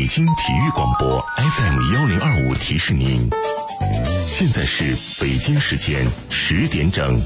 京体育广播 FM1025提示您，现在是北京时间10点整。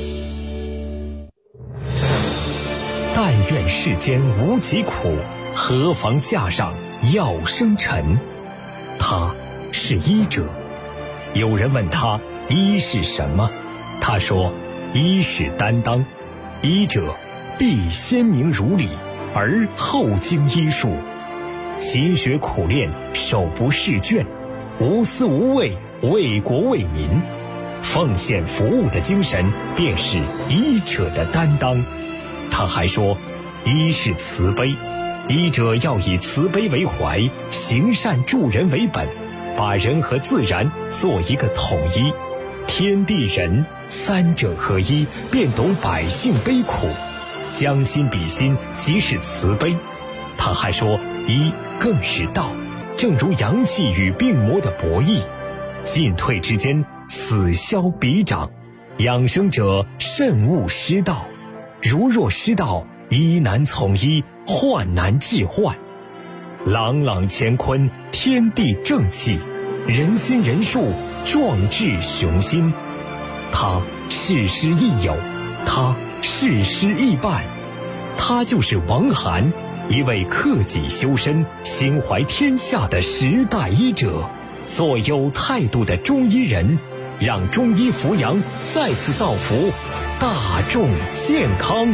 但愿世间无疾苦，何妨架上药生尘。他是医者。有人问他医是什么，他说医是担当。医者必先明如理，而后经医术，勤学苦练，手不释卷，无私无畏，为国为民，奉献服务的精神便是医者的担当。他还说医是慈悲，医者要以慈悲为怀，行善助人为本，把人和自然做一个统一，天地人三者合一，便懂百姓悲苦，将心比心，即是慈悲。他还说医更是道，正如阳气与病魔的博弈，进退之间，此消彼长，养生者慎勿失道，如若失道，医难从医，患难治患。朗朗乾坤，天地正气，人心人术，壮志雄心。他事师亦友，他事师亦伴，他就是王涵，一位克己修身、心怀天下的时代医者，做有态度的中医人，让中医扶阳再次造福大众健康。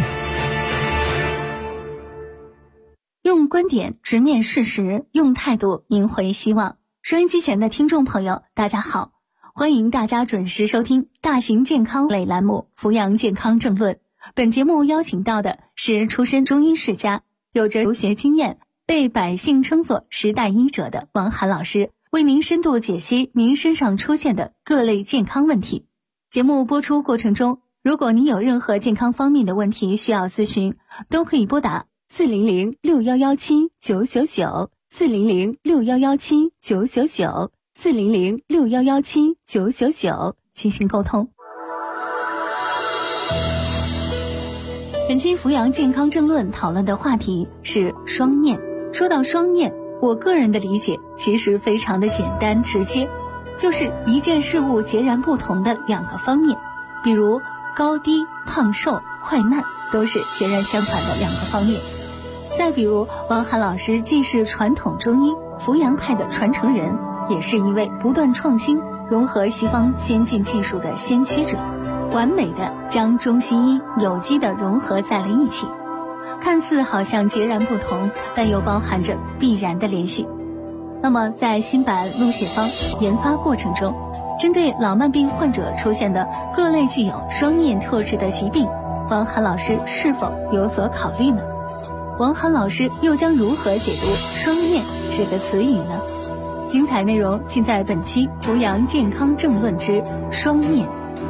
用观点直面事实，用态度赢回希望。收音机前的听众朋友，大家好，欢迎大家准时收听大型健康类栏目《扶阳健康政论》。本节目邀请到的是出身中医世家，有着留学经验，被百姓称作时代医者的王涵老师，为您深度解析您身上出现的各类健康问题。节目播出过程中，如果您有任何健康方面的问题需要咨询，都可以拨打400-6117-999 400-6117-999 400-6117-999进行沟通。本期扶阳健康政论讨论的话题是双面。说到双面，我个人的理解其实非常的简单直接，就是一件事物截然不同的两个方面，比如高低、胖瘦、快慢都是截然相反的两个方面。再比如王涵老师既是传统中医扶阳派的传承人，也是一位不断创新、融合西方先进技术的先驱者，完美的将中西医有机的融合在了一起，看似好像截然不同，但又包含着必然的联系。那么在新版陆血方研发过程中，针对老慢病患者出现的各类具有双面特质的疾病，王涵老师是否有所考虑呢？王涵老师又将如何解读双面这个词语呢？精彩内容尽在本期扶阳健康政论之双面。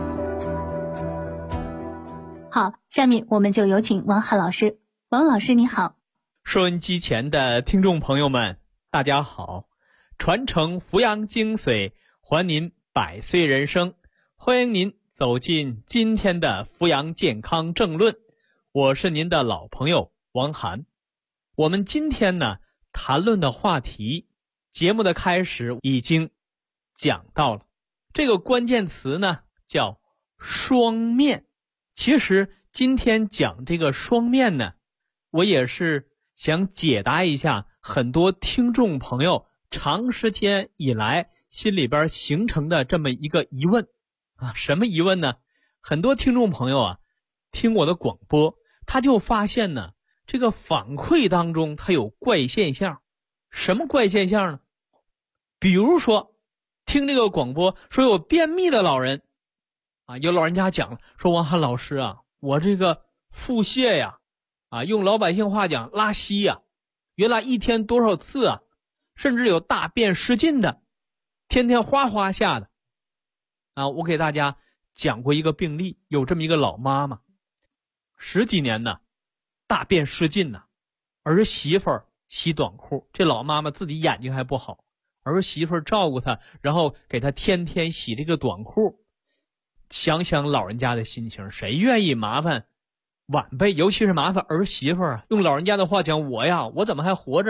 好，下面我们就有请王涵老师。王老师你好。 收音机前的听众朋友们，大家好。传承扶阳精髓，还您百岁人生，欢迎您走进今天的扶阳健康政论。我是您的老朋友王涵。我们今天呢谈论的话题，节目的开始已经讲到了，这个关键词呢叫双面。其实今天讲这个双面呢，我也是想解答一下很多听众朋友长时间以来心里边形成的这么一个疑问啊。什么疑问呢？很多听众朋友啊听我的广播，他就发现呢这个反馈当中它有怪现象。什么怪现象呢？比如说听这个广播说有便秘的老人啊，有老人家讲了，说王涵老师啊，我这个腹泻呀，用老百姓话讲拉稀呀，原来一天多少次啊，甚至有大便失禁的，天天哗哗下的啊。我给大家讲过一个病例，有这么一个老妈妈，10几年呢大便失禁呢，儿媳妇儿洗短裤，这老妈妈自己眼睛还不好，儿媳妇儿照顾她，然后给她天天洗这个短裤。想想老人家的心情，谁愿意麻烦晚辈，尤其是麻烦儿媳妇儿啊。用老人家的话讲，我怎么还活着？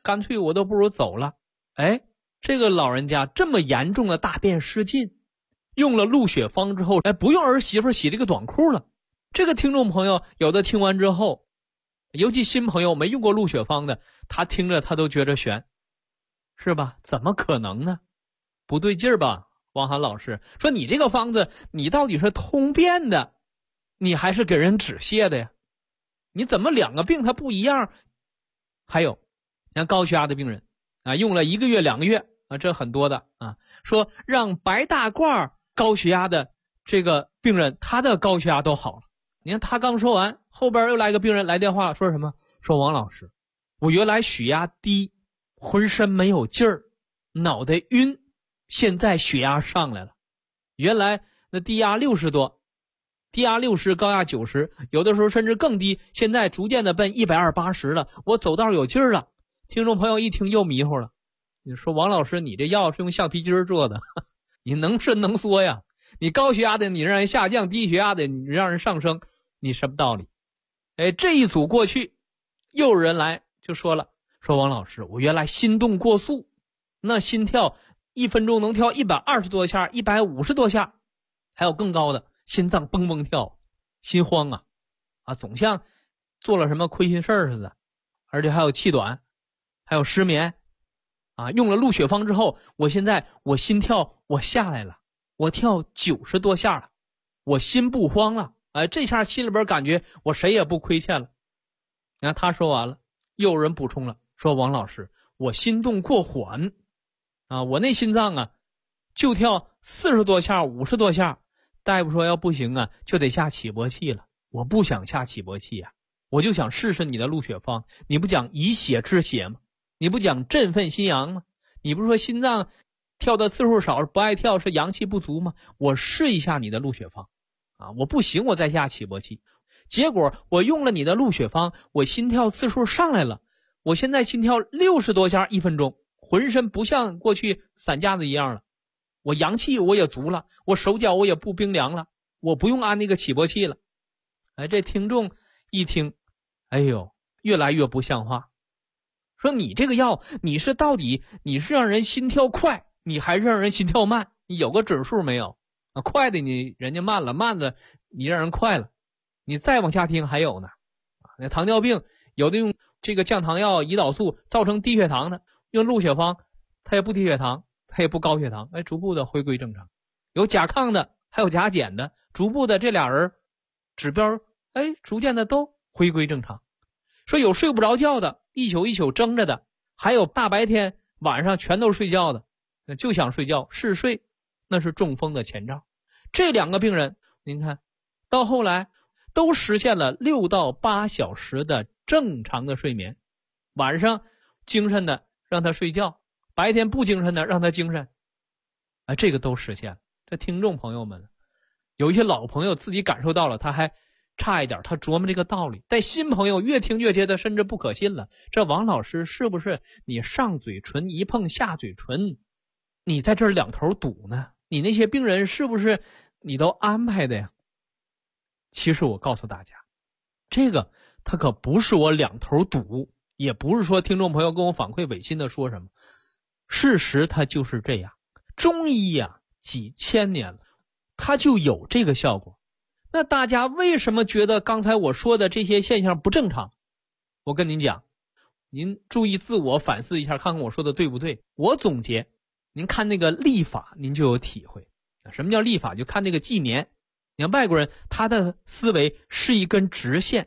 干脆我都不如走了。哎，这个老人家这么严重的大便失禁，用了鹿血方之后，哎，不用儿媳妇洗这个短裤了。这个听众朋友有的听完之后，尤其新朋友没用过鹿血方的，他听着他都觉着悬，是吧？怎么可能呢？不对劲儿吧？王涵老师说，你这个方子你到底是通便的，你还是给人止泻的呀？你怎么两个病它不一样？还有像高血压的病人啊，用了1个月2个月啊，这很多的啊，说让白大褂高血压的这个病人他的高血压都好了。你看他刚说完，后边又来一个病人来电话了，说什么？说王老师，我原来血压低，浑身没有劲儿，脑袋晕，现在血压上来了。原来那低压60多，低压60，高压90，有的时候甚至更低，现在逐渐的奔120、80了，我走道有劲儿了。听众朋友一听又迷糊了，你说王老师，你这药是用橡皮筋做的，你能伸能缩呀？你高血压的你让人下降，低血压的你让人上升，你什么道理？哎，这一组过去，又有人来就说了，说王老师，我原来心动过速，那心跳1分钟能跳120多下，150多下，还有更高的，心脏蹦蹦跳，心慌啊，总像做了什么亏心事儿似的，而且还有气短，还有失眠啊。用了鹿血方之后，我现在我心跳我下来了，我跳90多下了，我心不慌了，哎，这下心里边感觉我谁也不亏欠了。你看他说完了，又有人补充了，说王老师，我心动过缓啊，我那心脏啊就跳40多下50多下，大夫说要不行啊就得下起搏器了，我不想下起搏器啊，我就想试试你的鹿血方，你不讲以血治血吗？你不讲振奋心阳吗？你不是说心脏跳的次数少不爱跳是阳气不足吗？我试一下你的鹿血方啊，我不行我再下起搏器。结果我用了你的鹿血方，我心跳次数上来了，我现在心跳60多下1分钟，浑身不像过去散架子一样了，我阳气我也足了，我手脚我也不冰凉了，我不用安那个起搏器了。哎，这听众一听，哎呦，越来越不像话，说你这个药你是到底你是让人心跳快，你还是让人心跳慢？你有个准数没有啊？快的你人家慢了，慢的你让人快了。你再往下听还有呢，那糖尿病有的用这个降糖药胰岛素造成低血糖的，用鹿血方它也不低血糖，它也不高血糖，哎，逐步的回归正常。有甲亢的还有甲减的，逐步的这俩人指标哎逐渐的都回归正常。说有睡不着觉的，一宿一宿睁着的，还有大白天晚上全都睡觉的，就想睡觉嗜睡，那是中风的前兆。这两个病人您看到后来都实现了6到8小时的正常的睡眠，晚上精神的让他睡觉，白天不精神的让他精神，啊，这个都实现了。这听众朋友们，有一些老朋友自己感受到了，他还差一点，他琢磨这个道理。但新朋友越听越觉得甚至不可信了，这王老师是不是你上嘴唇一碰下嘴唇，你在这儿两头堵呢？你那些病人是不是你都安排的呀？其实我告诉大家，这个他可不是我两头堵，也不是说听众朋友跟我反馈违心的说什么，事实它就是这样。中医呀，几千年了，它就有这个效果。那大家为什么觉得刚才我说的这些现象不正常？我跟您讲，您注意自我反思一下，看看我说的对不对。我总结，您看那个历法，您就有体会。什么叫历法？就看那个纪年。你看外国人他的思维是一根直线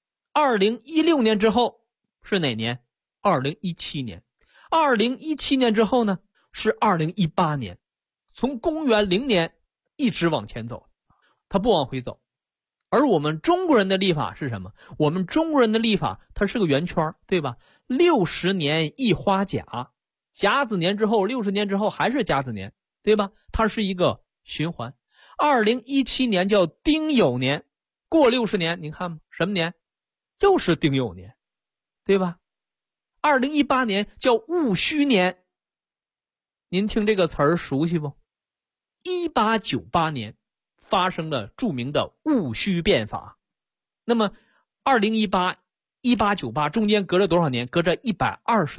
，2016年之后是哪年？2017年。2017年之后呢是2018年，从公元0年一直往前走，他不往回走。而我们中国人的历法是什么？我们中国人的历法它是个圆圈，对吧？60年一花甲，甲子年之后60年之后还是甲子年，对吧？它是一个循环。2017年叫丁酉年，过60年，您看什么年？又是丁酉年，对吧？2018年叫戊戌年，您听这个词儿熟悉不？1898年发生了著名的戊戌变法。那么2018、1898中间隔着多少年？隔着120年，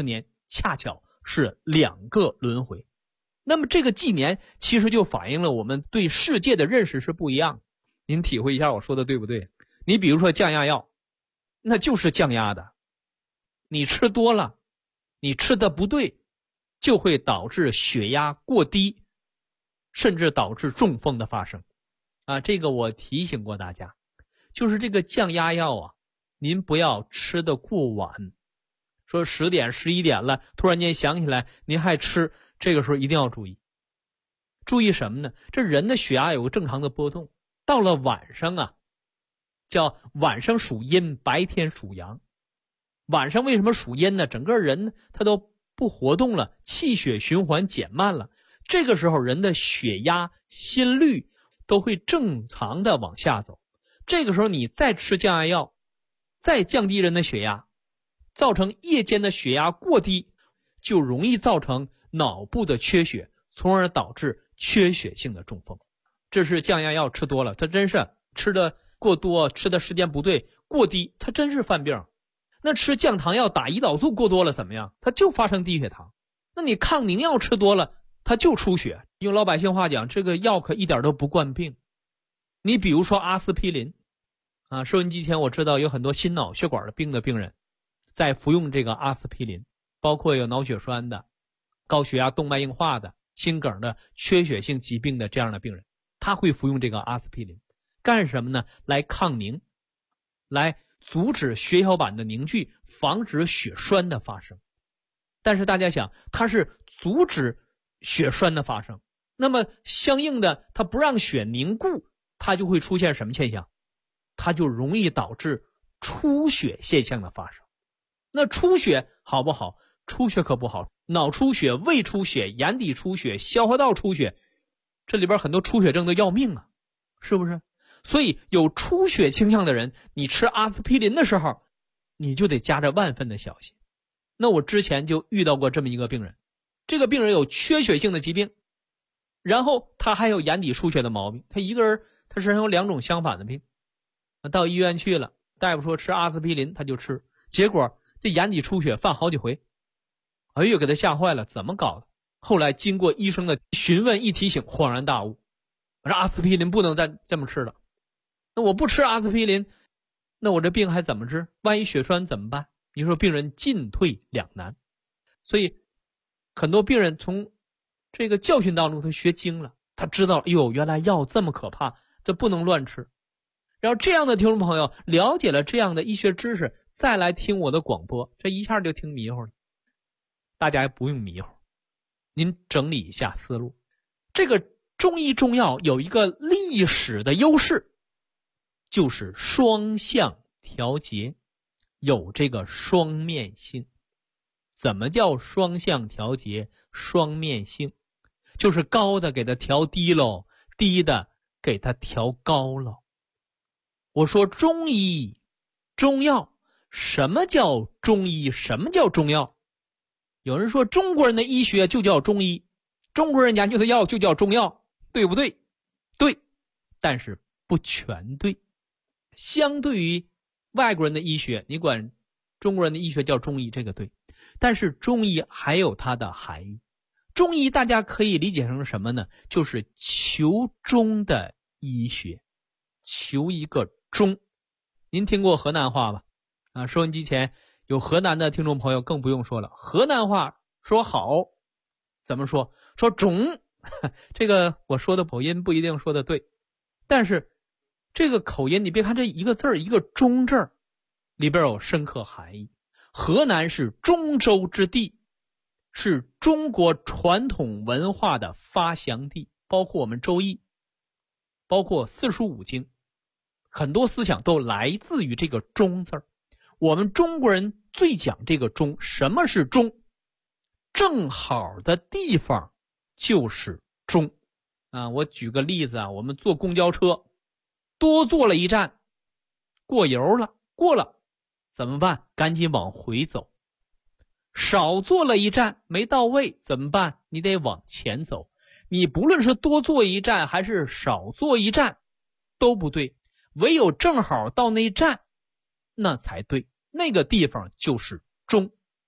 恰巧是2个轮回。那么这个纪年其实就反映了我们对世界的认识是不一样的。您体会一下我说的对不对？你比如说降压药，那就是降压的，你吃多了，你吃的不对，就会导致血压过低，甚至导致中风的发生啊。这个我提醒过大家，就是这个降压药啊，您不要吃的过晚，说10点11点了，突然间想起来您还吃，这个时候一定要注意。注意什么呢？这人的血压有个正常的波动，到了晚上啊，叫晚上属阴，白天属阳。晚上为什么属阴呢？整个人呢他都不活动了，气血循环减慢了，这个时候人的血压、心率都会正常的往下走。这个时候你再吃降压药，再降低人的血压，造成夜间的血压过低，就容易造成脑部的缺血，从而导致缺血性的中风。这是降压药吃多了，它真是吃的过多，吃的时间不对，过低，它真是犯病。那吃降糖药打胰岛素过多了怎么样？它就发生低血糖。那你抗凝药吃多了，它就出血。用老百姓话讲，这个药可一点都不惯病。你比如说阿司匹林啊，收音机前我知道有很多心脑血管的病人在服用这个阿司匹林，包括有脑血栓的、高血压动脉硬化的、心梗的、缺血性疾病的这样的病人，他会服用这个阿司匹林干什么呢？来抗凝，来阻止血小板的凝聚，防止血栓的发生。但是大家想，它是阻止血栓的发生，那么相应的它不让血凝固，它就会出现什么现象？它就容易导致出血现象的发生。那出血好不好？出血可不好，脑出血、胃出血、眼底出血、消化道出血，这里边很多出血症都要命啊，是不是？所以有出血倾向的人，你吃阿司匹林的时候，你就得加着万分的小心。那我之前就遇到过这么一个病人，这个病人有缺血性的疾病，然后他还有眼底出血的毛病，他一个人他身上有2种相反的病。到医院去了，大夫说吃阿司匹林，他就吃，结果这眼底出血犯好几回，哎呦给他吓坏了，怎么搞的？后来经过医生的询问一提醒，恍然大悟，我说阿司匹林不能再这么吃了，那我不吃阿司匹林，那我这病还怎么治？万一血栓怎么办？你说病人进退两难。所以很多病人从这个教训当中他学精了，他知道哟，原来药这么可怕，这不能乱吃。然后这样的听众朋友了解了这样的医学知识，再来听我的广播，这一下就听迷糊了。大家也不用迷糊，您整理一下思路。这个中医中药有一个历史的优势，就是双向调节，有这个双面性。怎么叫双向调节、双面性？就是高的给它调低喽，低的给它调高喽。我说中医中药，什么叫中医？什么叫中药？有人说中国人的医学就叫中医，中国人研究的药就叫中药，对不对？对，但是不全对。相对于外国人的医学，你管中国人的医学叫中医，这个对，但是中医还有它的含义。中医大家可以理解成什么呢？就是求中的医学，求一个中。您听过河南话吧？啊，收音机前有河南的听众朋友更不用说了，河南话说好怎么说？说中，这个我说的口音不一定说的对，但是这个口音你别看这一个字儿，一个中字儿里边有深刻含义。河南是中州之地，是中国传统文化的发祥地，包括我们周易，包括四书五经，很多思想都来自于这个中字儿。我们中国人最讲这个中。什么是中？正好的地方就是中啊。我举个例子啊，我们坐公交车多坐了一站，过油了，过了怎么办？赶紧往回走。少坐了一站，没到位怎么办？你得往前走。你不论是多坐一站还是少坐一站都不对，唯有正好到那站那才对，那个地方就是中。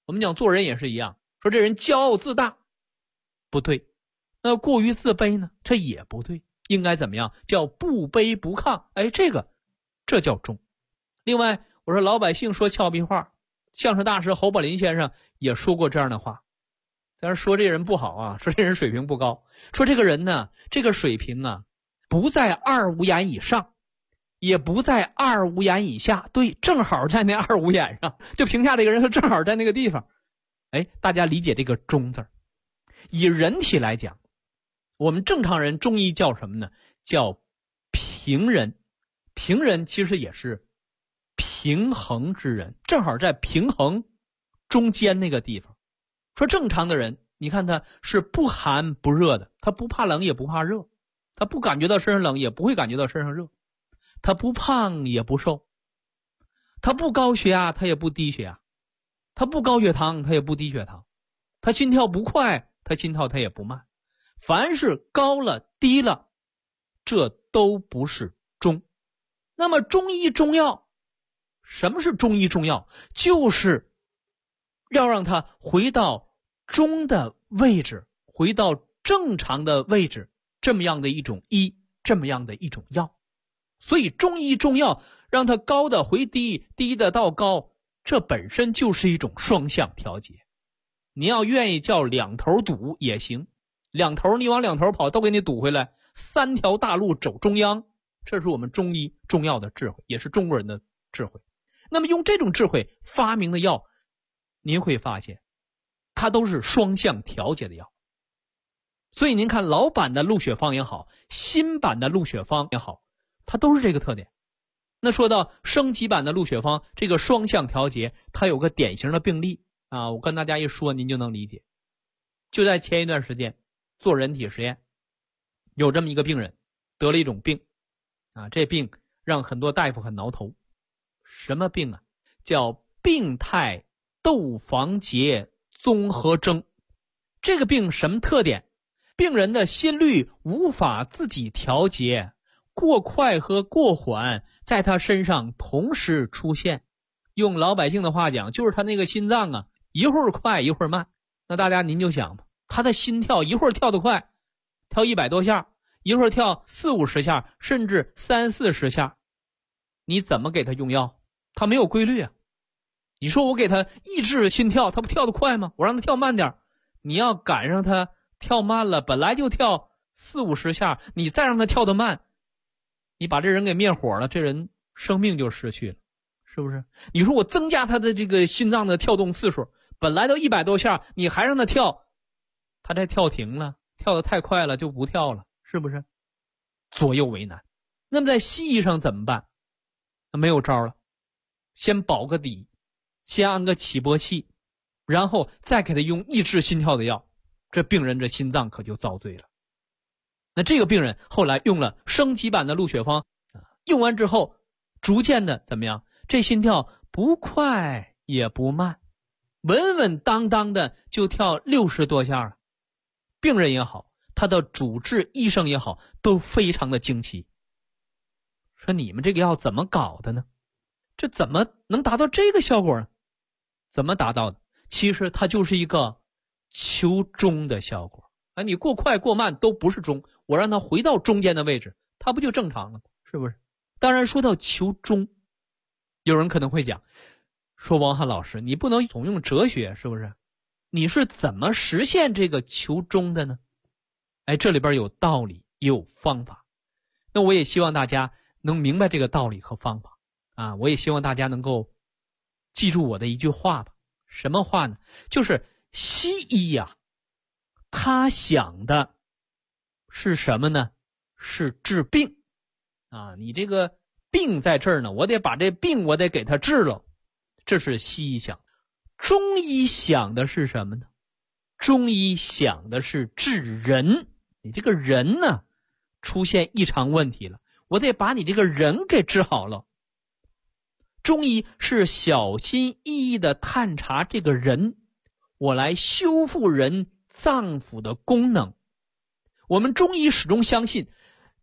我们讲做人也是一样，说这人骄傲自大，不对。那过于自卑呢，这也不对。应该怎么样？叫不卑不亢。这叫忠。另外，我说老百姓说俏皮话，相声大师侯宝林先生也说过这样的话。咱说这人不好啊，说这人水平不高，说这个人呢，这个水平啊，不在二五眼以上，也不在二五眼以下，对，正好在那二五眼上，就评价这个人，他正好在那个地方。大家理解这个忠字。以人体来讲，我们正常人中医叫什么呢？叫平人。平人其实也是平衡之人，正好在平衡中间那个地方。说正常的人，你看他是不寒不热的，他不怕冷也不怕热，他不感觉到身上冷也不会感觉到身上热，他不胖也不瘦，他不高血压他也不低血压，他不高血糖他也不低血糖，他心跳不快他心跳他也不慢。凡是高了低了，这都不是中。那么中医中药，什么是中医中药？就是要让它回到中的位置，回到正常的位置，这么样的一种医，这么样的一种药。所以中医中药让它高的回低，低的到高，这本身就是一种双向调节。你要愿意叫两头堵也行，两头你往两头跑都给你堵回来，三条大路走中央，这是我们中医中药的智慧，也是中国人的智慧。那么用这种智慧发明的药，您会发现它都是双向调节的药。所以您看老版的鹿血方也好，新版的鹿血方也好，它都是这个特点。那说到升级版的鹿血方，这个双向调节它有个典型的病例啊，我跟大家一说您就能理解。就在前一段时间做人体实验，有这么一个病人得了一种病啊，这病让很多大夫很挠头。什么病啊？叫病态窦房结综合征。这个病什么特点？病人的心率无法自己调节，过快和过缓在他身上同时出现。用老百姓的话讲，就是他那个心脏啊，一会儿快一会儿慢。那大家您就想吧，他的心跳一会儿跳得快，跳100多下，一会儿跳40-50下，甚至30-40下，你怎么给他用药？他没有规律啊。你说我给他抑制心跳，他不跳得快吗？我让他跳慢点，你要赶上他跳慢了，本来就跳40-50下，你再让他跳得慢，你把这人给灭火了，这人生命就失去了，是不是？你说我增加他的这个心脏的跳动次数，本来都100多下，你还让他跳，他再跳停了，跳得太快了就不跳了，是不是？左右为难。那么在西医上怎么办？没有招了，先保个底，先安个起搏器，然后再给他用抑制心跳的药，这病人这心脏可就遭罪了。那这个病人后来用了升级版的鹿血方，用完之后逐渐的怎么样？这心跳不快也不慢，稳稳当当的就跳60多下了。病人也好，他的主治医生也好，都非常的惊奇，说你们这个药怎么搞的呢？这怎么能达到这个效果呢？怎么达到的？其实它就是一个求中的效果。你过快过慢都不是中，我让它回到中间的位置，它不就正常了吗？是不是？当然说到求中，有人可能会讲，说王翰老师，你不能总用哲学，是不是？你是怎么实现这个求中的呢？这里边有道理，也有方法。那我也希望大家能明白这个道理和方法啊！我也希望大家能够记住我的一句话吧。什么话呢？就是西医呀，他想的是什么呢？是治病啊！你这个病在这儿呢，我得把这病我得给他治了，这是西医想。中医想的是什么呢？中医想的是治人。你这个人呢，出现异常问题了，我得把你这个人给治好了。中医是小心翼翼的探查这个人，我来修复人脏腑的功能。我们中医始终相信，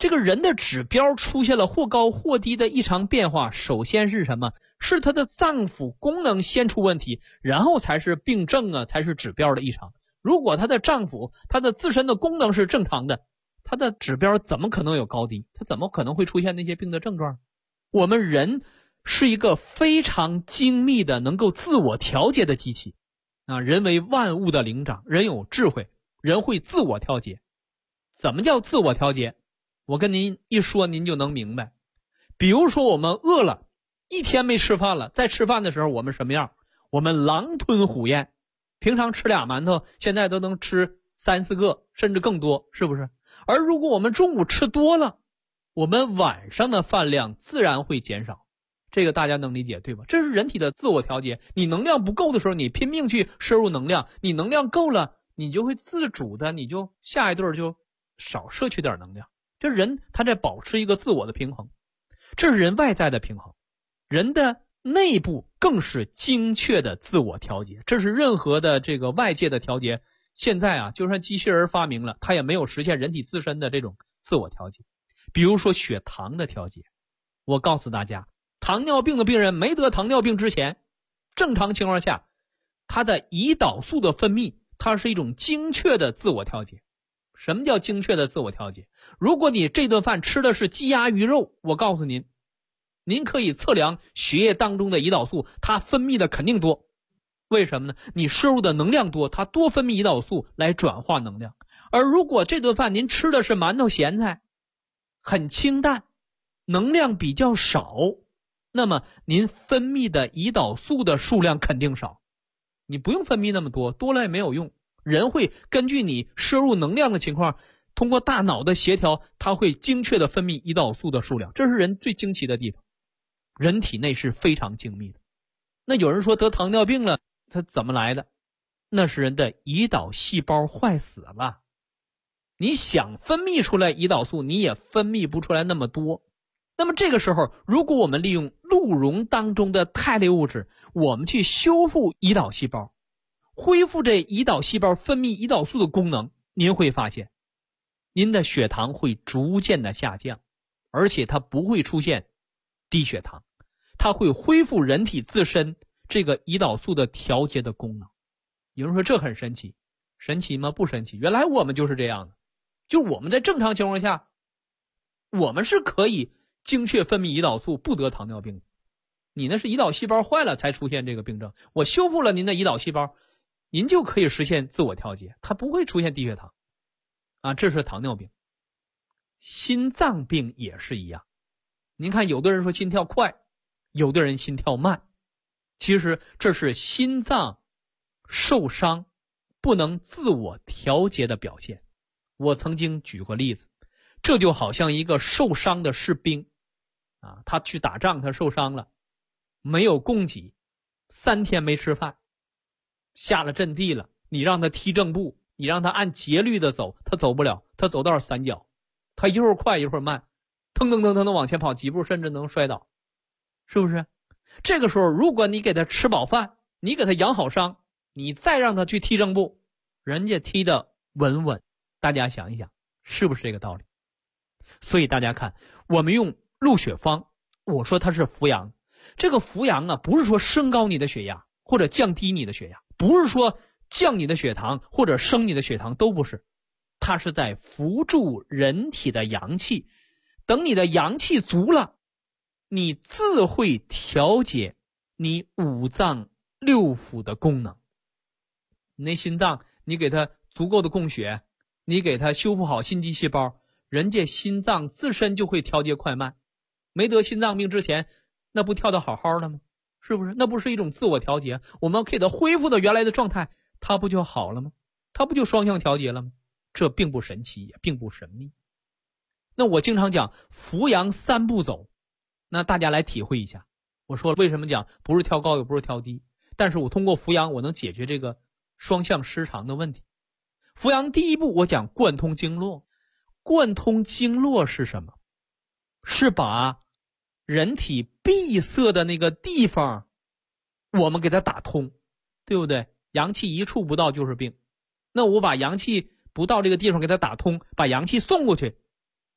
这个人的指标出现了或高或低的异常变化，首先是什么？是他的脏腑功能先出问题，然后才是病症啊，才是指标的异常。如果他的脏腑，他的自身的功能是正常的，他的指标怎么可能有高低？他怎么可能会出现那些病的症状？我们人是一个非常精密的能够自我调节的机器啊！人为万物的灵长，人有智慧，人会自我调节。怎么叫自我调节？我跟您一说您就能明白。比如说我们饿了，一天没吃饭了，在吃饭的时候我们什么样？我们狼吞虎咽，平常吃俩馒头，现在都能吃3、4个甚至更多，是不是？而如果我们中午吃多了，我们晚上的饭量自然会减少，这个大家能理解对吧？这是人体的自我调节。你能量不够的时候，你拼命去摄入能量，你能量够了，你就会自主的，你就下一顿就少摄取点能量。这人他在保持一个自我的平衡，这是人外在的平衡。人的内部更是精确的自我调节，这是任何的这个外界的调节，现在啊，就算机器人发明了，它也没有实现人体自身的这种自我调节。比如说血糖的调节，我告诉大家，糖尿病的病人没得糖尿病之前，正常情况下，他的胰岛素的分泌，它是一种精确的自我调节。什么叫精确的自我调节？如果你这顿饭吃的是鸡鸭鱼肉，我告诉您，您可以测量血液当中的胰岛素，它分泌的肯定多。为什么呢？你摄入的能量多，它多分泌胰岛素来转化能量。而如果这顿饭您吃的是馒头咸菜，很清淡，能量比较少，那么您分泌的胰岛素的数量肯定少。你不用分泌那么多，多了也没有用。人会根据你摄入能量的情况，通过大脑的协调，它会精确的分泌胰岛素的数量，这是人最惊奇的地方。人体内是非常精密的。那有人说得糖尿病了，它怎么来的？那是人的胰岛细胞坏死了。你想分泌出来胰岛素，你也分泌不出来那么多。那么这个时候，如果我们利用鹿茸当中的肽类物质，我们去修复胰岛细胞，恢复这胰岛细胞分泌胰岛素的功能，您会发现您的血糖会逐渐的下降，而且它不会出现低血糖，它会恢复人体自身这个胰岛素的调节的功能。有人说这很神奇，神奇吗？不神奇，原来我们就是这样的。就我们在正常情况下，我们是可以精确分泌胰岛素，不得糖尿病。你那是胰岛细胞坏了才出现这个病症，我修复了您的胰岛细胞，您就可以实现自我调节，它不会出现低血糖啊，这是糖尿病。心脏病也是一样，您看有的人说心跳快，有的人心跳慢，其实这是心脏受伤不能自我调节的表现。我曾经举过例子，这就好像一个受伤的士兵啊，他去打仗，他受伤了，没有供给，3天没吃饭，下了阵地了，你让他踢正步，你让他按节律的走，他走不了，他走道3角，他一会儿快一会儿慢，腾腾腾腾的往前跑几步，甚至能摔倒，是不是？这个时候如果你给他吃饱饭，你给他养好伤，你再让他去踢正步，人家踢得稳稳，大家想一想是不是这个道理？所以大家看，我们用鹿血方，我说它是扶阳，这个扶阳啊，不是说升高你的血压或者降低你的血压，不是说降你的血糖或者升你的血糖，都不是，它是在扶助人体的阳气。等你的阳气足了，你自会调节你五脏六腑的功能。你那心脏，你给它足够的供血，你给它修复好心肌细胞，人家心脏自身就会调节快慢。没得心脏病之前，那不跳得好好的吗？是不是？那不是一种自我调节？我们给它恢复到原来的状态，它不就好了吗？它不就双向调节了吗？这并不神奇，也并不神秘。那我经常讲扶阳3步走，那大家来体会一下。我说为什么讲不是挑高也不是挑低，但是我通过扶阳我能解决这个双向失常的问题。扶阳第一步我讲贯通经络。贯通经络是什么？是把人体闭塞的那个地方我们给它打通，对不对？阳气一处不到就是病，那我把阳气不到这个地方给它打通，把阳气送过去，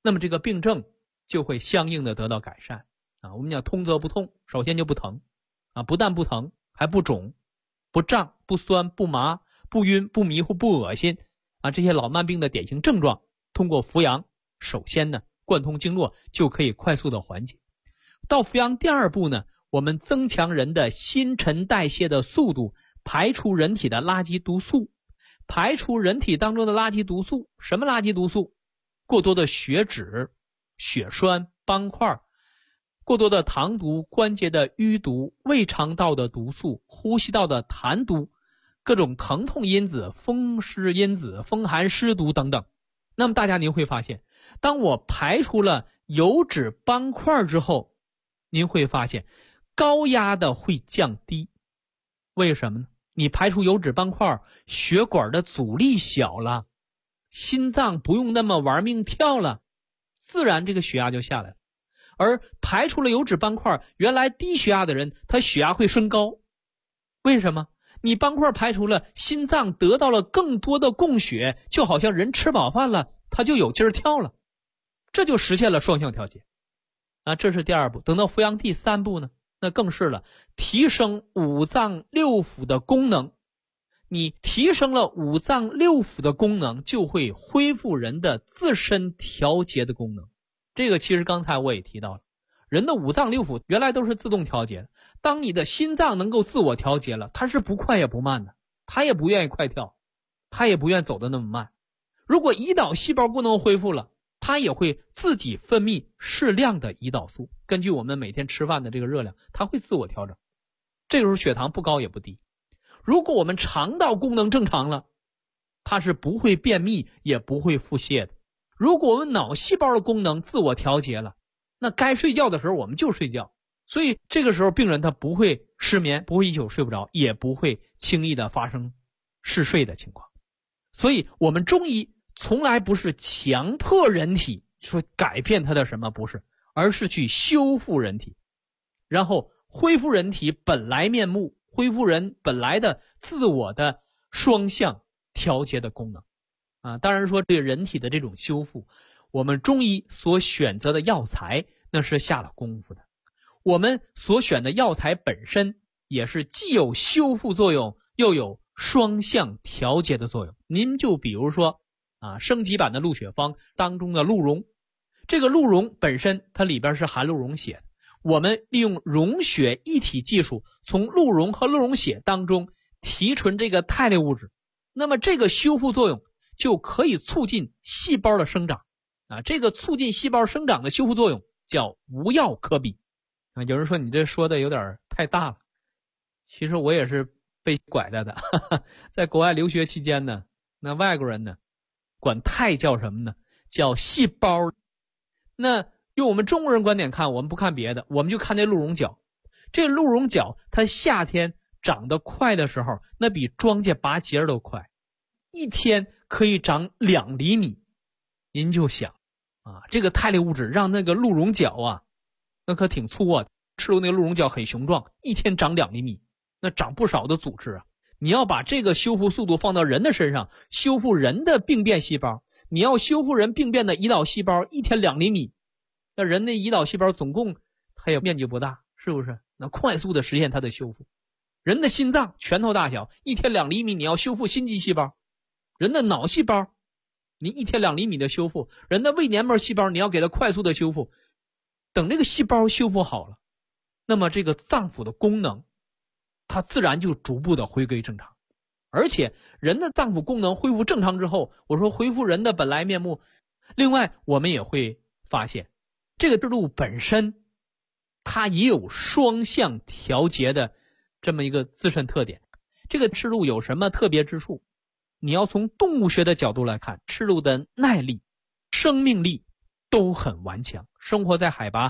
那么这个病症就会相应的得到改善啊。我们讲通则不痛，首先就不疼啊，不但不疼，还不肿、不胀、不酸、不麻、不晕、不迷糊、不恶心啊，这些老慢病的典型症状，通过扶阳，首先呢贯通经络就可以快速的缓解。到扶阳第二步呢，我们增强人的新陈代谢的速度，排除人体的垃圾毒素。排除人体当中的垃圾毒素，什么垃圾毒素？过多的血脂、血栓、斑块，过多的糖毒、关节的淤毒、胃肠道的毒素、呼吸道的痰毒，各种疼痛因子、风湿因子、风寒湿毒等等。那么大家您会发现，当我排除了油脂斑块之后，您会发现高压的会降低。为什么呢？你排除油脂斑块，血管的阻力小了，心脏不用那么玩命跳了，自然这个血压就下来了。而排除了油脂斑块，原来低血压的人，他血压会升高。为什么？你斑块排除了，心脏得到了更多的供血，就好像人吃饱饭了，他就有劲儿跳了，这就实现了双向调节啊。这是第二步。等到扶阳第三步呢，那更是了，提升五脏六腑的功能。你提升了五脏六腑的功能，就会恢复人的自身调节的功能。这个其实刚才我也提到了，人的五脏六腑原来都是自动调节的。当你的心脏能够自我调节了，它是不快也不慢的，它也不愿意快跳，它也不愿走得那么慢。如果胰岛细胞不能恢复了，它也会自己分泌适量的胰岛素，根据我们每天吃饭的这个热量，它会自我调整。这个时候血糖不高也不低。如果我们肠道功能正常了，它是不会便秘也不会腹泻的。如果我们脑细胞的功能自我调节了，那该睡觉的时候我们就睡觉。所以这个时候病人他不会失眠，不会一宿睡不着，也不会轻易的发生嗜睡的情况。所以我们中医从来不是强迫人体说改变它的什么，不是，而是去修复人体，然后恢复人体本来面目，恢复人本来的自我的双向调节的功能啊。当然说对人体的这种修复，我们中医所选择的药材那是下了功夫的。我们所选的药材本身也是既有修复作用，又有双向调节的作用。您就比如说升级版的鹿血方当中的鹿茸，这个鹿茸本身它里边是含鹿茸血的，我们利用溶血一体技术，从鹿茸和鹿茸血当中提纯这个肽类物质，那么这个修复作用就可以促进细胞的生长啊。这个促进细胞生长的修复作用叫无药可比啊。有人说你这说的有点太大了，其实我也是被拐带的在国外留学期间呢，那外国人呢管肽叫什么呢？叫细胞。那用我们中国人观点看，我们不看别的，我们就看那鹿茸角。这鹿茸角它夏天长得快的时候，那比庄稼拔节都快，一天可以长2厘米。您就想这个肽类物质让那个鹿茸角那可挺粗啊，吃了那个鹿茸角很雄壮，一天长2厘米，那长不少的组织啊。你要把这个修复速度放到人的身上，修复人的病变细胞，你要修复人病变的胰岛细胞，一天2厘米，那人的胰岛细胞总共它也面积不大，是不是？那快速的实现它的修复。人的心脏拳头大小，一天2厘米，你要修复心肌细胞。人的脑细胞你一天2厘米的修复，人的胃黏膜细胞你要给它快速的修复。等这个细胞修复好了，那么这个脏腑的功能它自然就逐步的回归正常。而且人的脏腑功能恢复正常之后，我说恢复人的本来面目。另外我们也会发现，这个制度本身它也有双向调节的这么一个自身特点。这个赤鹿有什么特别之处？你要从动物学的角度来看，赤鹿的耐力、生命力都很顽强。生活在海拔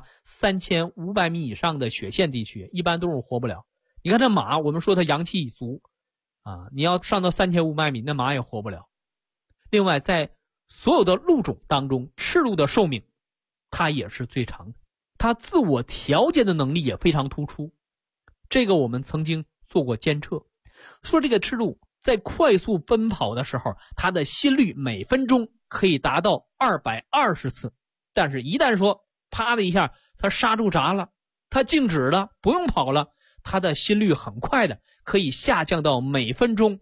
3500米以上的雪线地区，一般动物活不了。你看这马，我们说它阳气已足你要上到3500米，那马也活不了。另外在所有的鹿种当中，赤鹿的寿命它也是最长的，它自我调节的能力也非常突出。这个我们曾经做过监测，说这个赤鹿在快速奔跑的时候，它的心率每分钟可以达到220次。 但是一旦说啪的一下他刹住闸了，他静止了，不用跑了，他的心率很快的可以下降到每分钟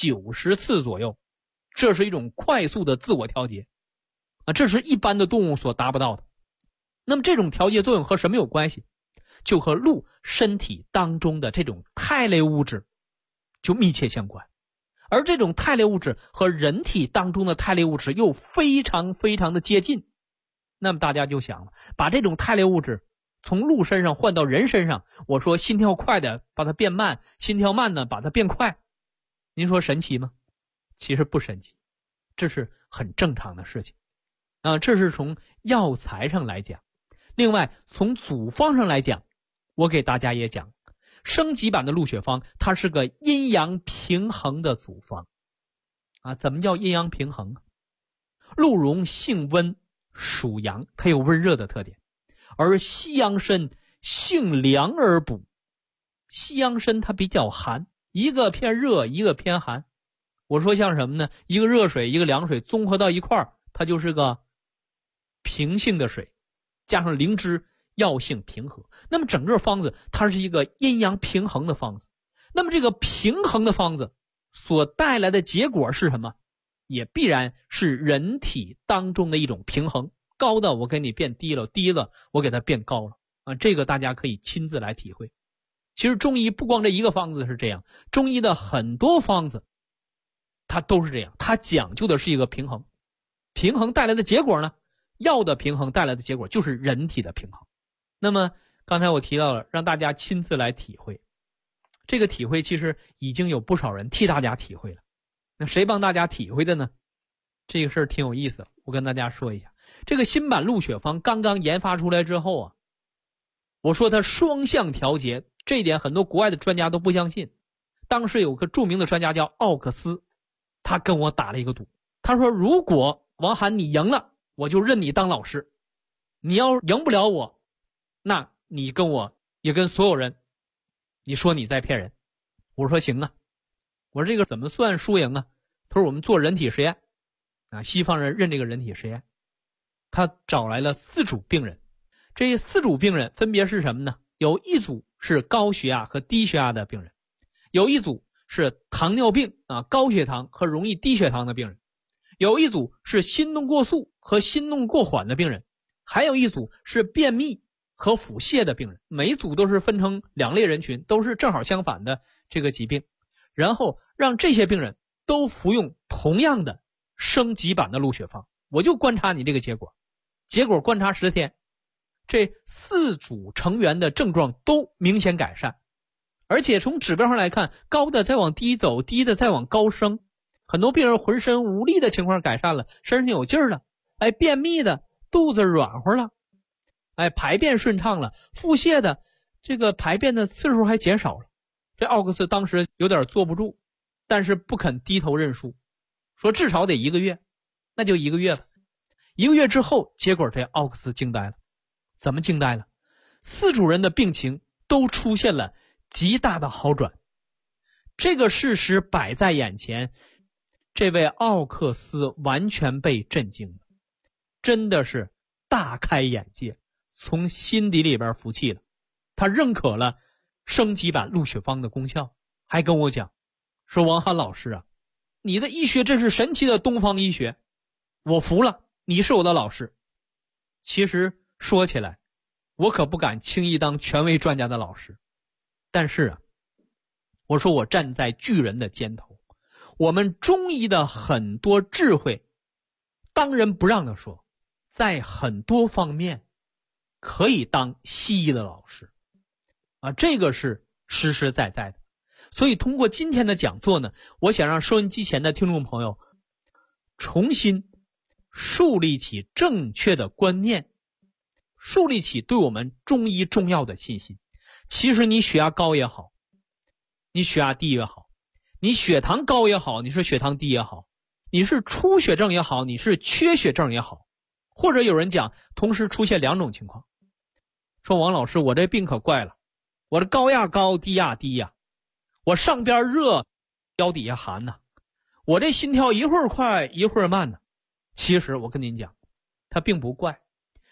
90次左右，这是一种快速的自我调节这是一般的动物所达不到的。那么这种调节作用和什么有关系？就和鹿身体当中的这种肽类物质就密切相关，而这种肽类物质和人体当中的肽类物质又非常非常的接近。那么大家就想了，把这种肽类物质从鹿身上换到人身上，我说心跳快的把它变慢，心跳慢的把它变快，您说神奇吗？其实不神奇，这是很正常的事情这是从药材上来讲。另外从组方上来讲，我给大家也讲，升级版的鹿血方它是个阴阳平衡的组方怎么叫阴阳平衡鹿茸性温属阳，它有温热的特点，而西洋参性凉而补。西洋参它比较寒，一个偏热一个偏寒，我说像什么呢？一个热水一个凉水综合到一块儿，它就是个平性的水，加上灵芝，药性平和。那么整个方子它是一个阴阳平衡的方子，那么这个平衡的方子所带来的结果是什么？也必然是人体当中的一种平衡，高的我给你变低了，低了我给它变高了这个大家可以亲自来体会。其实中医不光这一个方子是这样，中医的很多方子它都是这样，它讲究的是一个平衡，平衡带来的结果呢，药的平衡带来的结果就是人体的平衡。那么刚才我提到了让大家亲自来体会，这个体会其实已经有不少人替大家体会了。那谁帮大家体会的呢？这个事儿挺有意思，我跟大家说一下。这个新版鹿血方刚刚研发出来之后我说它双向调节，这一点很多国外的专家都不相信。当时有个著名的专家叫奥克斯，他跟我打了一个赌，他说如果王涵你赢了，我就认你当老师，你要赢不了我，那你跟我也跟所有人你说你在骗人。我说行我说这个怎么算输赢他说我们做人体实验西方人认这个人体实验，他找来了4组病人，这4组病人分别是什么呢？有一组是高血压和低血压的病人，有一组是糖尿病高血糖和容易低血糖的病人，有一组是心动过速和心动过缓的病人，还有一组是便秘和腹泻的病人。每一组都是分成2类人群，都是正好相反的这个疾病，然后让这些病人都服用同样的升级版的鹿血方，我就观察你这个结果。结果观察10天，这4组成员的症状都明显改善，而且从指标上来看，高的再往低走，低的再往高升，很多病人浑身无力的情况改善了，身上有劲儿了，便秘的肚子软和了，排便顺畅了，腹泻的这个排便的次数还减少了。这奥克斯当时有点坐不住，但是不肯低头认输，说至少得1个月，那就1个月吧。1个月之后，结果这奥克斯惊呆了。怎么惊呆了？4组人的病情都出现了极大的好转。这个事实摆在眼前，这位奥克斯完全被震惊了，真的是大开眼界，从心底里边服气了。他认可了升级版鹿血方的功效，还跟我讲说王涵老师你的医学真是神奇的东方医学，我服了，你是我的老师。其实说起来，我可不敢轻易当权威专家的老师，但是我说我站在巨人的肩头，我们中医的很多智慧当仁不让的说，在很多方面可以当西医的老师这个是实实在在的。所以通过今天的讲座呢，我想让收音机前的听众朋友重新树立起正确的观念，树立起对我们中医重要的信心。其实你血压高也好，你血压低也好，你血糖高也好，你是血糖低也好，你是出血症也好，你是缺血症也好，或者有人讲同时出现2种情况，说王老师我这病可怪了，我的高压高低压低我上边热腰底下寒我这心跳一会儿快一会儿慢其实我跟您讲，它并不怪，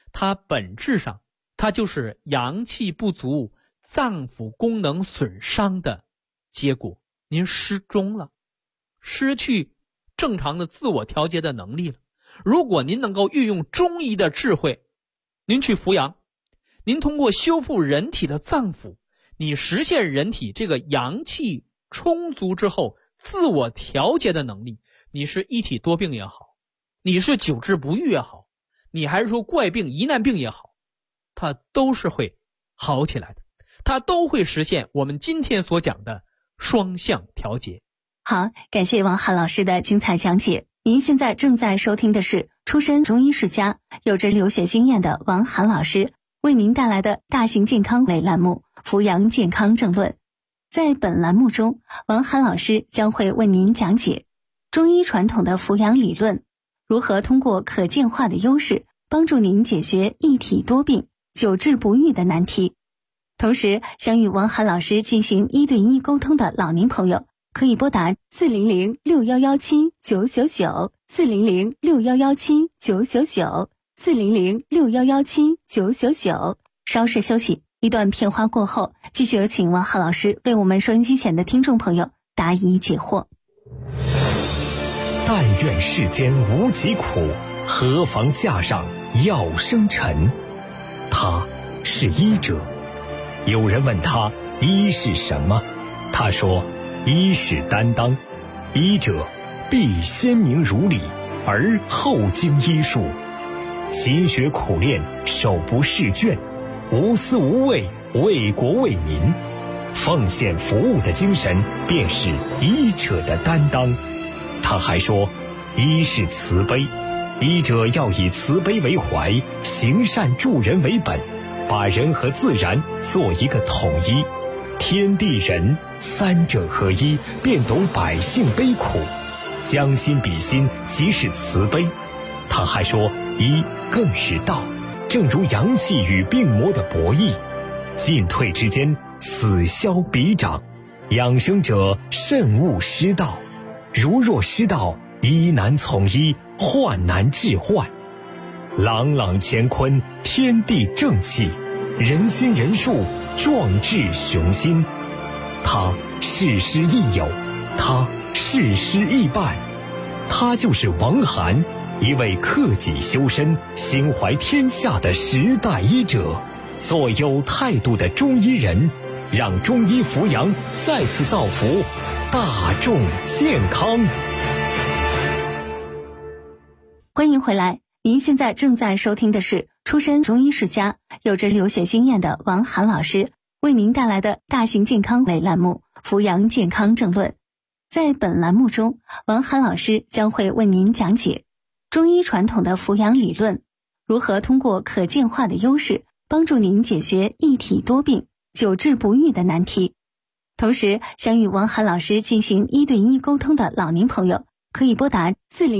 它本质上它就是阳气不足、脏腑功能损伤的结果。您失中了，失去正常的自我调节的能力了。如果您能够运用中医的智慧，您去扶阳，您通过修复人体的脏腑，你实现人体这个阳气充足之后自我调节的能力，你是一体多病也好，你是久治不愈也好，你还是说怪病疑难病也好，它都是会好起来的，它都会实现我们今天所讲的双向调节。 好，感谢王涵老师的精彩讲解。您现在正在收听的是出身中医世家、有着留学经验的王涵老师为您带来的大型健康类栏目《扶阳健康正论》。在本栏目中，王涵老师将会为您讲解中医传统的扶阳理论，如何通过可见化的优势帮助您解决一体多病、久治不愈的难题。同时，想与王涵老师进行1对1沟通的老年朋友，可以拨打400-6117-999，400-6117-999，400-6117-999。稍事休息，一段片花过后，继续有请王涵老师为我们收音机前的听众朋友答疑解惑。 但愿世间无疾苦，何妨架上药生尘。他是医者。有人问他医是什么，他说医是担当，医者必先明如理，而后经医术，勤学苦练，手不释卷，无私无畏，为国为民，奉献服务的精神便是医者的担当。他还说医是慈悲，医者要以慈悲为怀，行善助人为本，把人和自然做一个统一，天地人三者合一，便懂百姓悲苦，将心比心，即是慈悲。他还说医更是道，正如阳气与病魔的博弈，进退之间，此消彼长，养生者慎勿失道，如若失道，医难从医，患难治患。朗朗乾坤，天地正气，人心人术，壮志雄心。他事师亦友，他事师亦伴，他就是王涵，一位克己修身、心怀天下的时代医者，做有态度的中医人，让中医扶阳再次造福大众健康。 欢迎回来，您现在正在收听的是出身中医世家、有着留学经验的王涵老师为您带来的大型健康类栏目《扶阳健康正论》。在本栏目中，王涵老师将会为您讲解中医传统的扶阳理论，如何通过可见化的优势帮助您解决一体多病、久治不愈的难题。同时，想与王涵老师进行1对1沟通的老年朋友，可以拨打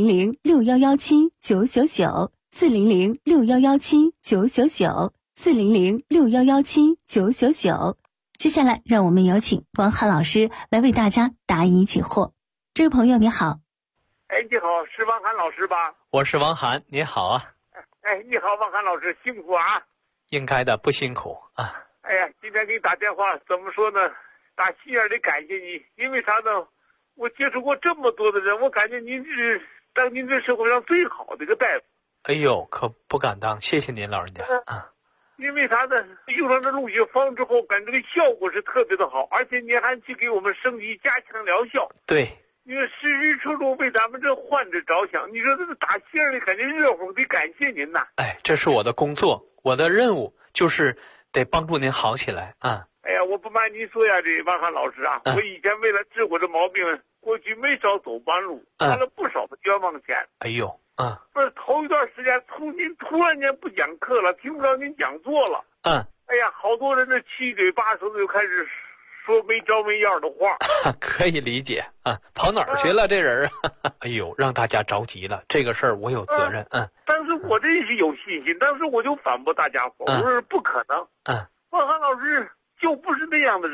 400-6117-999，400-6117-999，400-6117-999。接下来，让我们有请王涵老师来为大家答疑解惑。这位朋友你好。 哎，你好，是王涵老师吧？ 我是王涵，你好啊。 哎，你好，王涵老师，辛苦啊。 应该的，不辛苦啊。 哎呀，今天给你打电话，怎么说呢？打心眼里感谢你，因为啥呢？我接触过这么多的人，我感觉您是当今这社会上最好的一个大夫。 哎呦，可不敢当，谢谢您老人家啊。 因为啥呢？用上这鹿血方之后，感觉这个效果是特别的好，而且您还去给我们升级加强疗效。 对， 因为时时处处为咱们这患者着想，你说这个打心里感觉热乎，得感谢您呐。 哎，这是我的工作，我的任务就是得帮助您好起来啊。 哎呀，我不瞒您说呀，这王涵老师啊，我以前为了治我这毛病，过去没少走弯路，花了不少的冤枉钱。 哎呦， 不是头一段时间您突然间不讲课了，听不着您讲座了。哎呀，好多人这七嘴八舌的就开始说没招没样的话。 可以理解啊，跑哪儿去了这人啊？哎呦，让大家着急了，这个事儿我有责任。 当时我这是有信心，当时我就反驳大家伙，我说不可能。王涵老师就不是那样的人，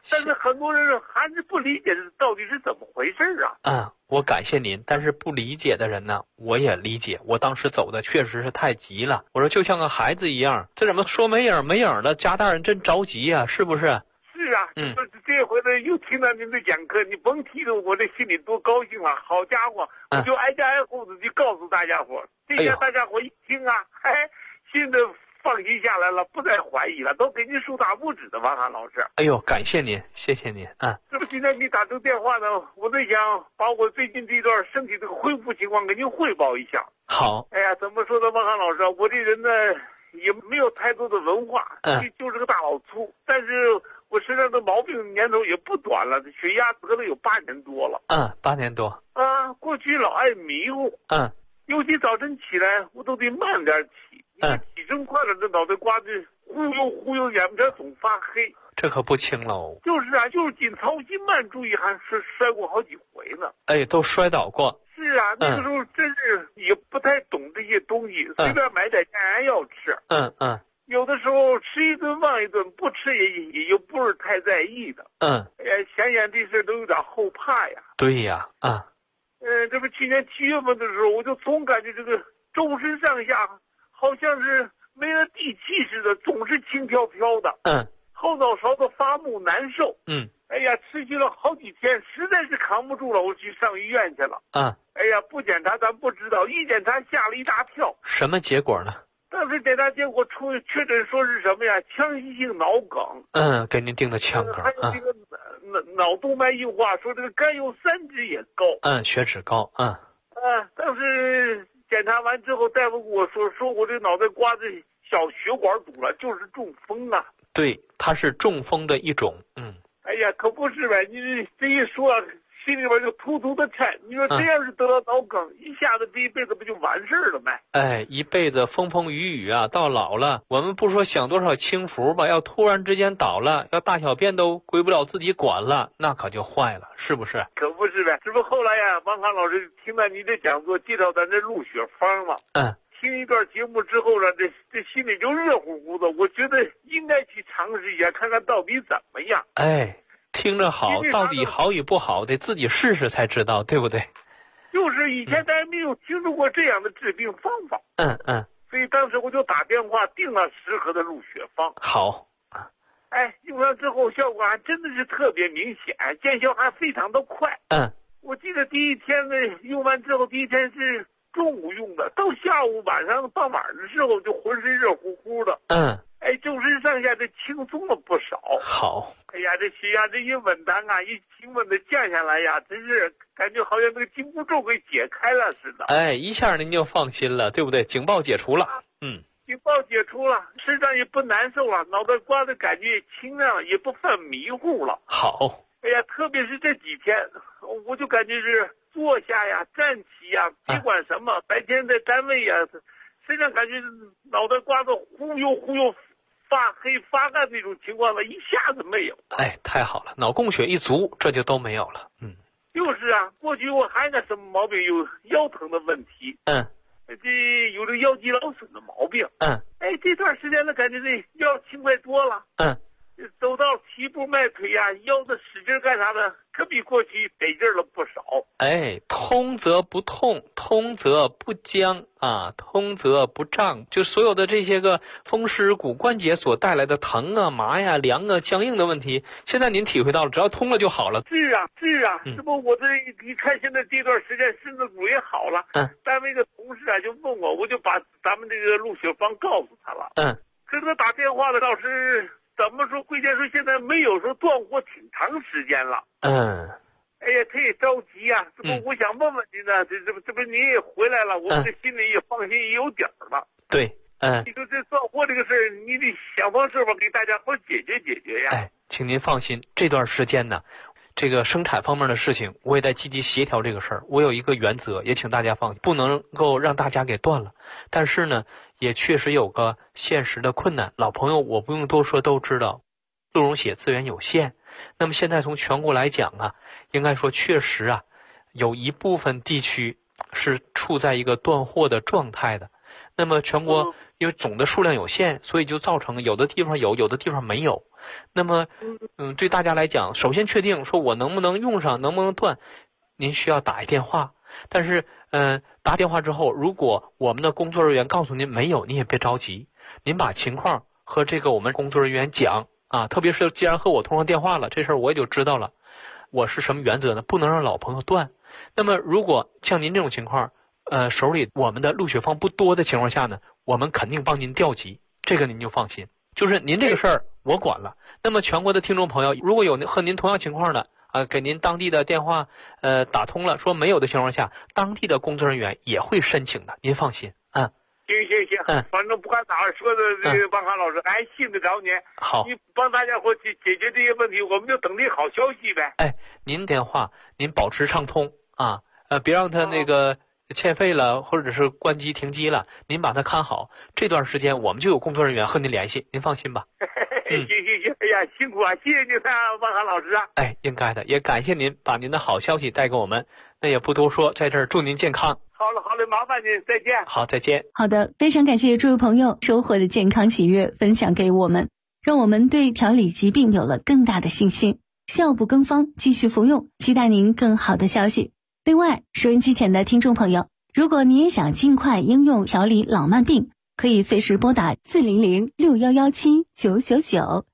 但是很多人还是不理解这到底是怎么回事啊。 我感谢您，但是不理解的人呢，我也理解。我当时走的确实是太急了，我说就像个孩子一样，这怎么说没影的？家大人真着急呀，是不是？ 是啊，这回呢又听到您的讲课，你甭提了，我这心里多高兴啊！好家伙，我就挨家挨户的就告诉大家伙，这下大家伙一听啊，心里放心下来了，不再怀疑了，都给您竖大拇指的，王涵老师。 哎呦，感谢您，谢谢您。 这不，今天你打这个电话呢，我在想把我最近这段身体这个恢复情况给您汇报一下。 好。 哎呀，怎么说呢，王涵老师，我这人呢也没有太多的文化，就是个大老粗，但是我身上的毛病年头也不短了，血压得了有8年多了。 8年多。 过去老爱迷糊。尤其早晨起来我都得慢点起。起身快了，这脑袋瓜子忽悠，眼巴总发黑， 这可不轻喽。 就是啊，就是紧操心慢注意，还摔过好几回呢。 都摔倒过。 是啊，那个时候真是也不太懂这些东西，随便买点降压药吃。有的时候吃一顿忘一顿，不吃也就不是太在意的。想想这事都有点后怕呀。 对呀。 这不去年7月份的时候，我就总感觉这个周身上下好像是没了地气似的，总是轻飘飘的。后脑勺子发木难受。持续了好几天，实在是扛不住了，我去上医院去了。不检查咱不知道，一检查吓了一大跳。 什么结果呢？ 当时检查结果确诊说是什么呀？腔隙性脑梗。 给您定的腔梗。 还有这个脑动脉硬化，说这个甘油三酯也高。 血脂高。 当时检查完之后，大夫跟我说我这脑袋瓜子小血管堵了，就是中风啊。 对，它是中风的一种。 可不是呗，你这一说心里边就突突的颤。你说这要是得了脑梗，一下子这一辈子不就完事了呗？ 一辈子风风雨雨啊，到老了，我们不说享多少清福吧，要突然之间倒了，要大小便都归不了自己管了，那可就坏了，是不是？ 可不是呗，这不后来呀，王涵老师听到你这讲座介绍咱这鹿血方嘛。听一段节目之后呢，这心里就热乎乎的，我觉得应该去尝试一下，看看到底怎么样。 听着好，到底好与不好得自己试试才知道，对不对？ 就是以前咱没有听说过这样的治病方法。所以当时我就打电话订了适合的鹿血方。 好。 用上之后效果还真的是特别明显，见效还非常的快。我记得第一天呢，用完之后第一天是中午用的，到下午晚上傍晚的时候就浑身热乎乎的。周身上下这轻松了不少。 好。 这血压这一稳当啊，一平稳的降下来呀，真是感觉好像那个紧箍咒给解开了似的。 一下您就放心了，对不对？警报解除了。 警报解除了，身上也不难受了，脑袋瓜子感觉也清亮了，也不犯迷糊了。 好。 特别是这几天，我就感觉是坐下呀、站起呀，别管什么，白天在单位呀，身上感觉脑袋瓜子忽悠发黑发干那种情况呢，一下子没有。 太好了，脑供血一足，这就都没有了。 就是啊，过去我还有个什么毛病，有腰疼的问题。这有这腰肌劳损的毛病。这段时间呢，感觉这腰轻快多了。走到齐步迈腿呀，腰子使劲干啥的，可比过去得劲了不少。 通则不痛，通则不僵通则不胀，就所有的这些个风湿骨关节所带来的疼啊、麻呀、凉啊、僵硬的问题，现在您体会到了，只要通了就好了。 是啊，这不我这一看现在这段时间身子骨也好了。单位的同事就问我就把咱们这个鹿血方告诉他了。可是他打电话的倒是怎么说？关键说现在没有说断货挺长时间了。他也着急呀。这不，我想问问您呢，这不您也回来了，我们这心里也放心，也有底儿了。 对。 你说这断货这个事儿，你得想方设法给大家伙解决呀。 请您放心，这段时间呢，这个生产方面的事情，我也在积极协调这个事儿。我有一个原则，也请大家放心，不能够让大家给断了。但是呢，也确实有个现实的困难，老朋友我不用多说都知道，鹿茸血资源有限。那么现在从全国来讲啊，应该说确实啊，有一部分地区是处在一个断货的状态的。那么全国因为总的数量有限，所以就造成有的地方有，有的地方没有。 那么对大家来讲，首先确定说我能不能用上，能不能断，您需要打一电话。但是打电话之后，如果我们的工作人员告诉您没有，您也别着急，您把情况和这个我们工作人员讲啊，特别是既然和我通上电话了，这事儿我也就知道了。我是什么原则呢？不能让老朋友断。那么如果像您这种情况，手里我们的录血方不多的情况下呢，我们肯定帮您调集，这个您就放心。就是您这个事儿我管了。那么全国的听众朋友，如果有和您同样情况的给您当地的电话打通了，说没有的情况下，当地的工作人员也会申请的，您放心。 行，反正不管咋说的，这个王康老师，俺信得着你。 好， 你帮大家伙解决这些问题，我们就等你好消息呗。 哎，您电话您保持畅通啊，别让他那个欠费了，或者是关机停机了，您把它看好。这段时间我们就有工作人员和您联系，您放心吧。 行，哎呀，辛苦啊，谢谢您啊，王康老师啊。 哎，应该的，也感谢您把您的好消息带给我们。那也不多说，在这儿祝您健康。 好嘞，麻烦您，再见。 好，再见。 好的，非常感谢这位朋友收获的健康喜悦分享给我们，让我们对调理疾病有了更大的信心。效不更方，继续服用，期待您更好的消息。另外，收音机前的听众朋友，如果你也想尽快应用调理老慢病，可以随时拨打400-6117-999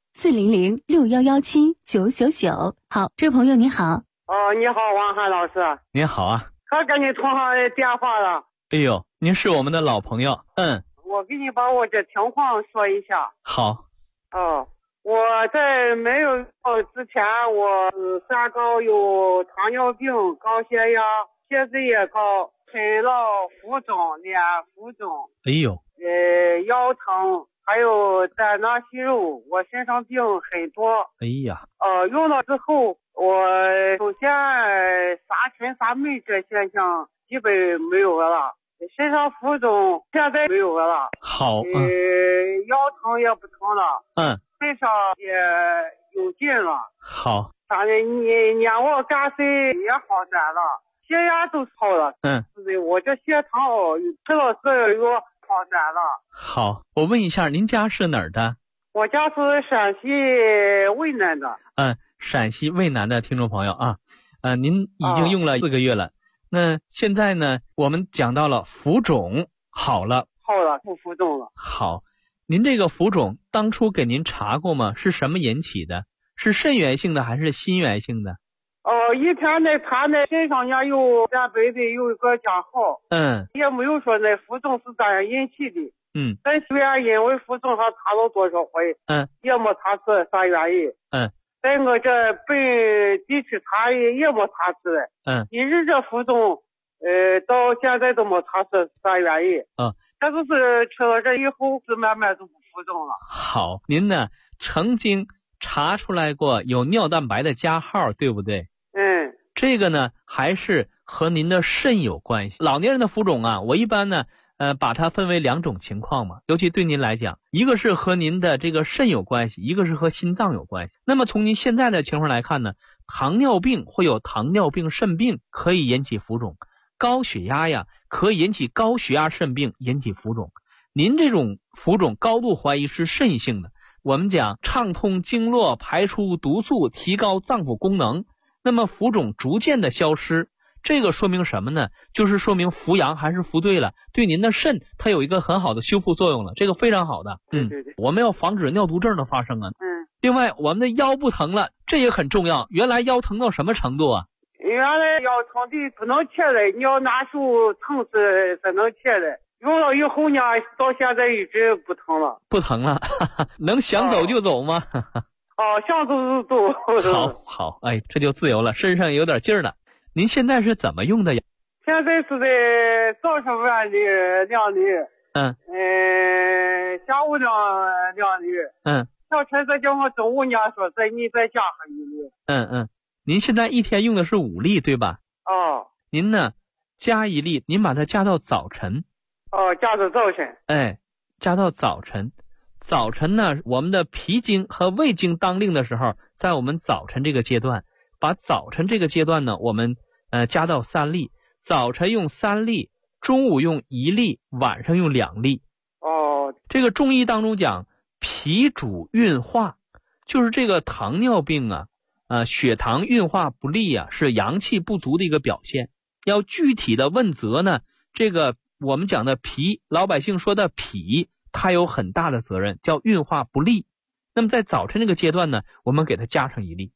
400-6117-999。好，这位朋友你好。 你好，王涵老师。 您好啊。 可跟你通上电话了。 哎呦，您是我们的老朋友。 我给你把我这情况说一下。 好。 我在没有之前，我三高，有糖尿病、高血压、血脂也高，肺痨、浮肿、脸浮肿。 哎呦。 腰疼，还有胆囊息肉，我身上病很多。 哎呀。 用了之后，我首先沙尘沙霉这现象基本没有了，身上浮肿现在没有了。 好。 腰疼也不疼了。身上也有劲了。 好。 反正你我肝肾也好点了，血压都好了。我这血糖吃了这药好点了。 好，我问一下，您家是哪儿的？ 我家是陕西渭南的。 陕西渭南的听众朋友啊，您已经用了4个月了。那现在呢，我们讲到了浮肿好了， 不浮肿了。 好，您这个浮肿当初给您查过吗？是什么引起的？是肾源性的还是心源性的？ 一天呢，他那身上也有咱北的有一个加号。也没有说那浮肿是咋样引起的。但虽然因为浮肿上查了多少回，也没查出啥原因。在我这本地区查也没查出来。一直这浮肿，到现在都没查出啥原因。这就是吃了这以后是慢慢就不浮肿了。 好，您呢曾经查出来过有尿蛋白的加号，对不对？这个呢还是和您的肾有关系。老年人的浮肿啊，我一般呢把它分为2种情况嘛，尤其对您来讲，一个是和您的这个肾有关系，一个是和心脏有关系。那么从您现在的情况来看呢，糖尿病会有糖尿病肾病，可以引起浮肿；高血压呀，可以引起高血压肾病，引起浮肿。您这种浮肿高度怀疑是肾性的。我们讲畅通经络，排出毒素，提高脏腑功能。那么浮肿逐渐的消失，这个说明什么呢？就是说明扶阳还是扶对了，对您的肾它有一个很好的修复作用了，这个非常好的。 对， 我们要防止尿毒症的发生啊。另外我们的腰不疼了，这也很重要。原来腰疼到什么程度啊？ 原来腰疼的不能起来，你要拿手疼是能起来，用了以后呢，到现在一直不疼了。 不疼了能想走就走吗？ 想走就走。 好，哎，这就自由了，身上有点劲儿了。您现在是怎么用的呀？ 现在是在早上碗里2粒，下午2粒，小陈子叫我中午呢说你再加上1粒。 您现在一天用的是5粒对吧？您呢加1粒，您把它加到早晨。 加到早晨。 加到早晨。早晨呢，我们的脾经和胃经当令的时候，在我们早晨这个阶段，把早晨这个阶段呢，我们加到3粒，早晨用3粒，中午用1粒，晚上用2粒。这个中医当中讲脾主运化， 就是这个糖尿病啊，血糖运化不利啊，是阳气不足的一个表现。要具体的问责呢，这个我们讲的脾，老百姓说的脾，它有很大的责任，叫运化不利。那么在早晨这个阶段呢，我们给它加上1粒。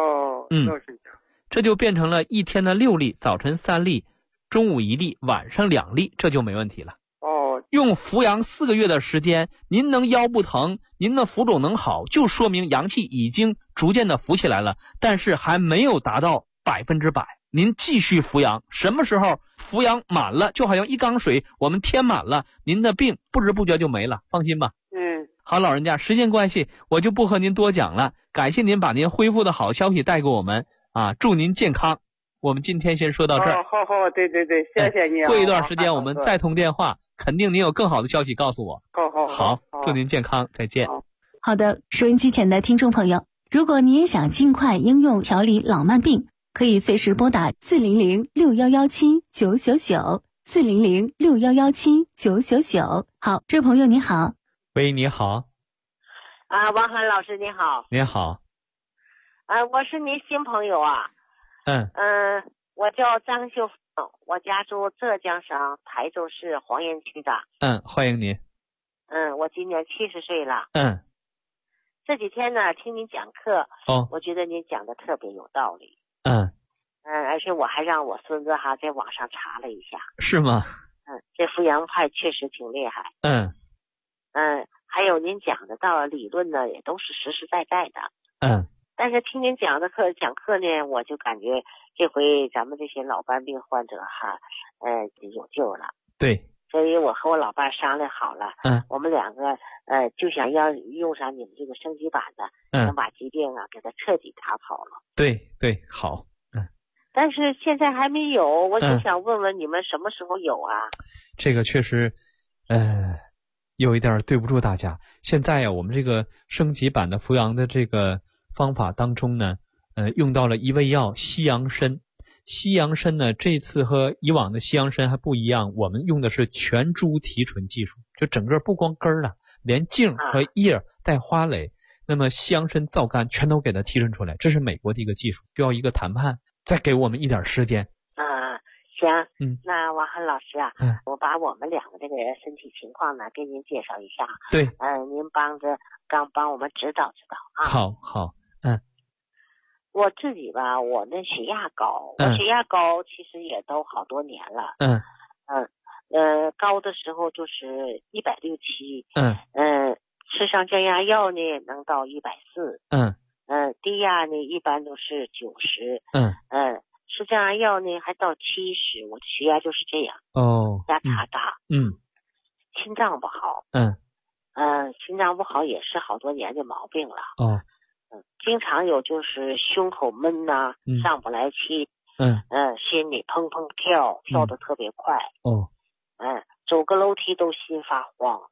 这就变成了一天的6粒，早晨3粒，中午1粒，晚上2粒，这就没问题了。用扶阳4个月的时间，您能腰不疼，您的浮肿能好，就说明阳气已经逐渐的浮起来了，但是还没有达到100%。您继续扶阳，什么时候扶阳满了，就好像一缸水我们填满了，您的病不知不觉就没了，放心吧。好，老人家，时间关系我就不和您多讲了，感谢您把您恢复的好消息带给我们啊，祝您健康。我们今天先说到这儿。 好，对，谢谢你。 过一段时间我们再通电话，肯定您有更好的消息告诉我。好，祝您健康，再见。 好的，收音机前的听众朋友，如果你也想尽快应用调理老慢病，可以随时拨打400-6117-999，400-6117-999。好，这位朋友你好。 喂，你好。 王涵老师你好。 你好。 我是您新朋友啊。我叫张秀凤，我家住浙江省台州市黄岩区的。 欢迎您。 我今年70岁了。这几天呢，听您讲课，我觉得您讲的特别有道理。而且我还让我孙子在网上查了一下。 是吗？ 这扶阳派确实挺厉害。还有您讲的道理论呢，也都是实实在在的。但是听您讲课呢，我就感觉这回咱们这些老斑病患者有救了。 对。 所以我和我老伴商量好了，我们2个就想要用上你们这个升级版的，能把疾病给它彻底打跑了。 对，好。 但是现在还没有，我就想问问你们什么时候有啊？ 这个确实，有一点对不住大家。现在我们这个升级版的扶阳的这个方法当中呢，用到了一味药西洋参。西洋参呢，这次和以往的西洋参还不一样，我们用的是全株提纯技术，就整个不光根儿了，连茎和叶带花蕾，那么西洋参皂苷全都给它提纯出来，这是美国的一个技术，需要一个谈判，再给我们一点时间。 行，那王涵老师啊，我把我们2个这个身体情况呢给您介绍一下。 对， 您帮我们指导啊。 好。 我自己吧，我那血压高，我血压高其实也都好多年了。高的时候就是167。吃上降压药呢能到140。低压呢一般都是90。吃降压药呢还到70，我的血压就是这样。压差大。心脏不好。心脏不好也是好多年的毛病了。经常有就是胸口闷呐，上不来气。心里砰砰跳得特别快。走个楼梯都心发慌。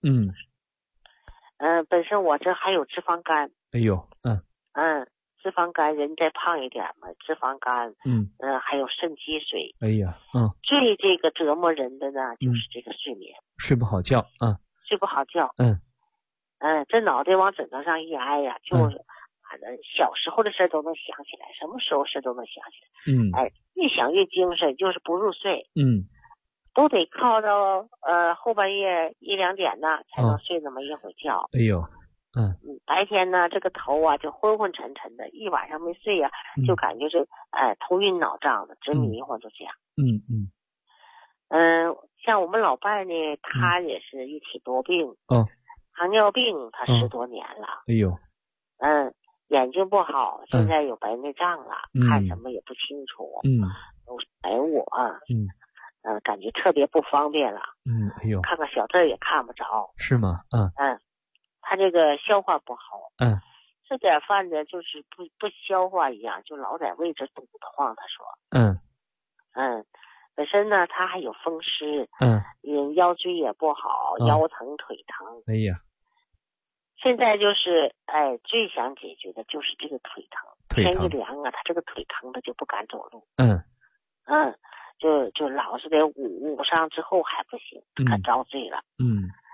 本身我这还有脂肪肝。脂肪肝人再胖一点嘛，脂肪肝。还有肾积水。最这个折磨人的呢，就是这个睡眠， 睡不好觉。 睡不好觉。这脑袋往枕头上一挨呀，就小时候的事都能想起来，什么时候事都能想起来。越想越精神，就是不入睡。都得靠到后半夜1、2点呢才能睡那么一会儿觉。白天呢这个头啊就昏昏沉沉的，一晚上没睡呀，就感觉是头晕脑胀的，直迷糊就这样。像我们老伴呢，他也是一体多病。糖尿病他10多年了。眼睛不好，现在有白内障了，看什么也不清楚。都是白雾啊。感觉特别不方便了。看个小字也看不着。 是吗？ 他这个消化不好。吃点饭呢就是不消化一样，就老在位置堵得慌，他说。本身呢他还有风湿。腰椎也不好，腰疼腿疼。现在就是最想解决的就是这个腿疼。天一凉啊，他这个腿疼的就不敢走路。就老是得捂上之后还不行，可遭罪了。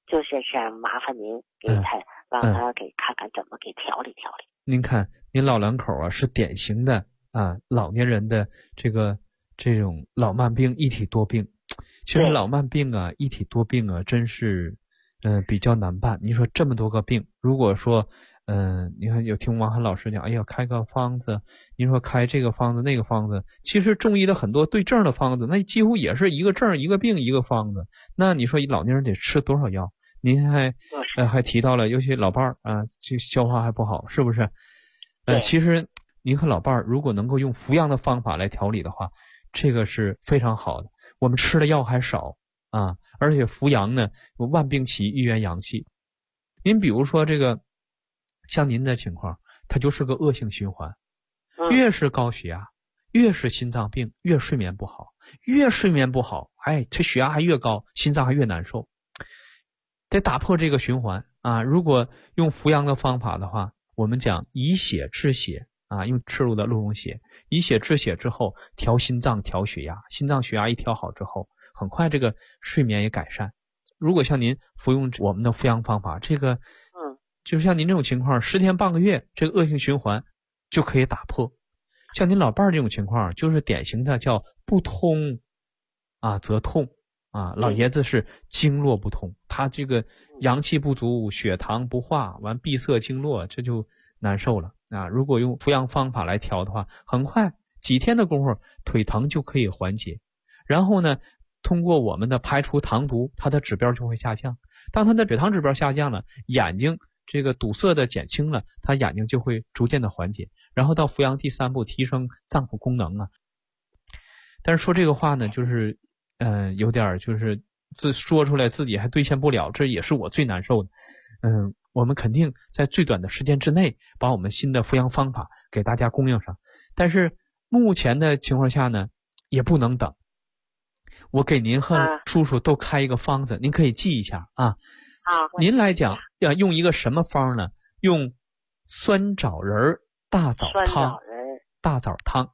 就是想麻烦您给他让他给看看怎么给调理调理。 您看，您老两口啊是典型的老年人的这种老慢病一体多病。其实老慢病啊一体多病啊真是比较难办。你说这么多个病，如果说你看有听王涵老师讲，哎呀开个方子，你说开这个方子那个方子，其实中医的很多对症的方子，那几乎也是一个症一个病一个方子。那你说老年人得吃多少药？您还提到了，尤其老伴儿这消化还不好，是不是？其实您和老伴儿如果能够用服药的方法来调理的话，这个是非常好的。我们吃的药还少而且扶阳呢，万病齐，一元阳气。您比如说这个，像您的情况，它就是个恶性循环，越是高血压，越是心脏病，越睡眠不好，越睡眠不好，这血压还越高，心脏还越难受。得打破这个循环如果用扶阳的方法的话，我们讲以血治血用赤露的鹿茸血，以血治血之后调心脏调血压，心脏血压一调好之后，很快这个睡眠也改善。如果像您服用我们的扶阳方法，这个就是像您这种情况10天半个月，这个恶性循环就可以打破。像您老伴儿这种情况就是典型的叫不通则痛老爷子是经络不通，他这个阳气不足，血糖不化，完闭塞经络，这就难受了如果用扶阳方法来调的话，很快几天的功夫腿疼就可以缓解。然后呢，通过我们的排除糖毒，它的指标就会下降。当它的血糖指标下降了，眼睛这个堵塞的减轻了，它眼睛就会逐渐的缓解。然后到扶阳第3步，提升脏腑功能但是说这个话呢，就是有点就是说出来自己还兑现不了，这也是我最难受的。我们肯定在最短的时间之内把我们新的扶阳方法给大家供应上，但是目前的情况下呢，也不能等。我给您和叔叔都开一个方子，您可以记一下好， 您来讲要用一个什么方呢？用酸枣仁大枣汤，大枣汤，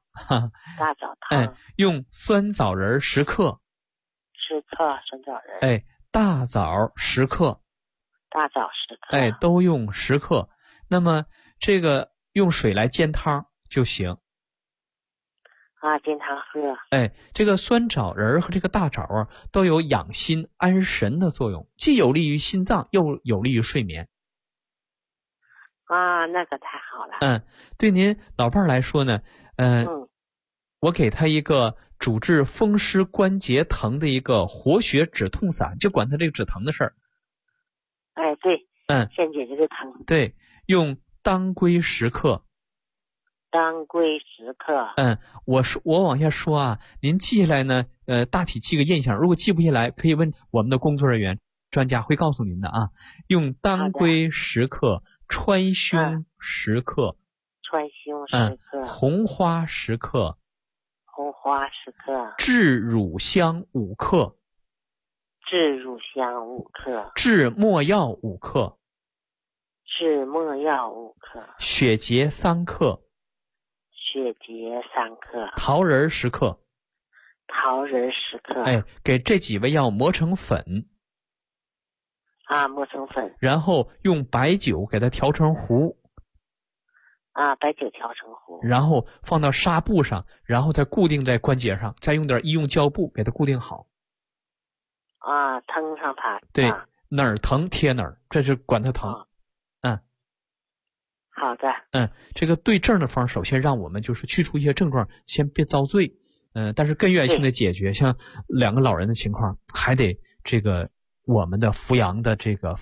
用酸枣仁10克 ，10克酸枣仁， 大枣10克，都用10克。那么这个用水来煎汤就行煎汤喝。 这个酸枣仁和这个大枣都有养心安神的作用，既有利于心脏，又有利于睡眠。 那个太好了。 对您老伴儿来说呢，我给他一个主治风湿关节疼的一个活血止痛散，就管他这个止疼的事儿。 对，先解决这个疼。 对，用当归10克。 当归10克。 我往下说您记下来呢，大体记个印象。如果记不下来，可以问我们的工作人员，专家会告诉您的用当归10克，川芎10克，红花10克，炙乳香5克，炙没药5克，血竭3克，桃仁10克，给这几味药磨成粉，然后用白酒给它调成糊，然后放到纱布上，然后再固定在关节上，再用点医用胶布给它固定好。 疼上它。 对，哪儿疼贴哪儿，这是管它疼。 好的。 这个对症的方，首先让我们就是去除一些症状，先别遭罪。但是根源性的解决，像2个老人的情况，还得这个我们的扶阳的这个